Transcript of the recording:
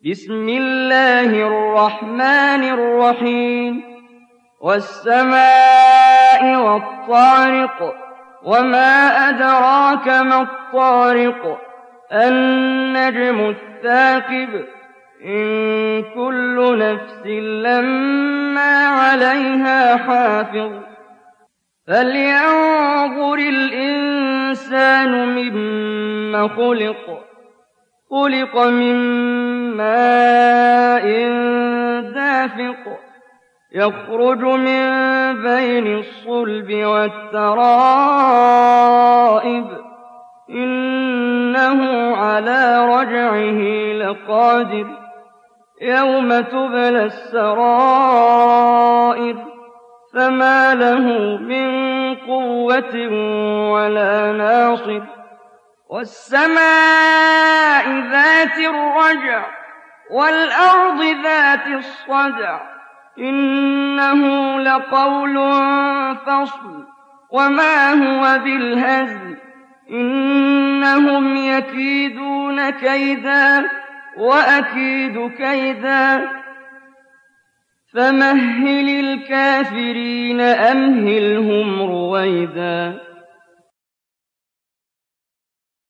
بسم الله الرحمن الرحيم والسماء والطارق وما أدراك ما الطارق النجم الثاقب إن كل نفس لما عليها حافظ فلينظر الإنسان مما خلق من ماء دافق يخرج من بين الصلب والترائب إنه على رجعه لقادر يوم تبلى السرائر فما له من قوة ولا ناصر والسماء ذات الرجع والأرض ذات الصدع إنه لقول فصل وما هو بالهزل إنهم يكيدون كيدا وأكيد كيدا فمهل الكافرين أمهلهم رويدا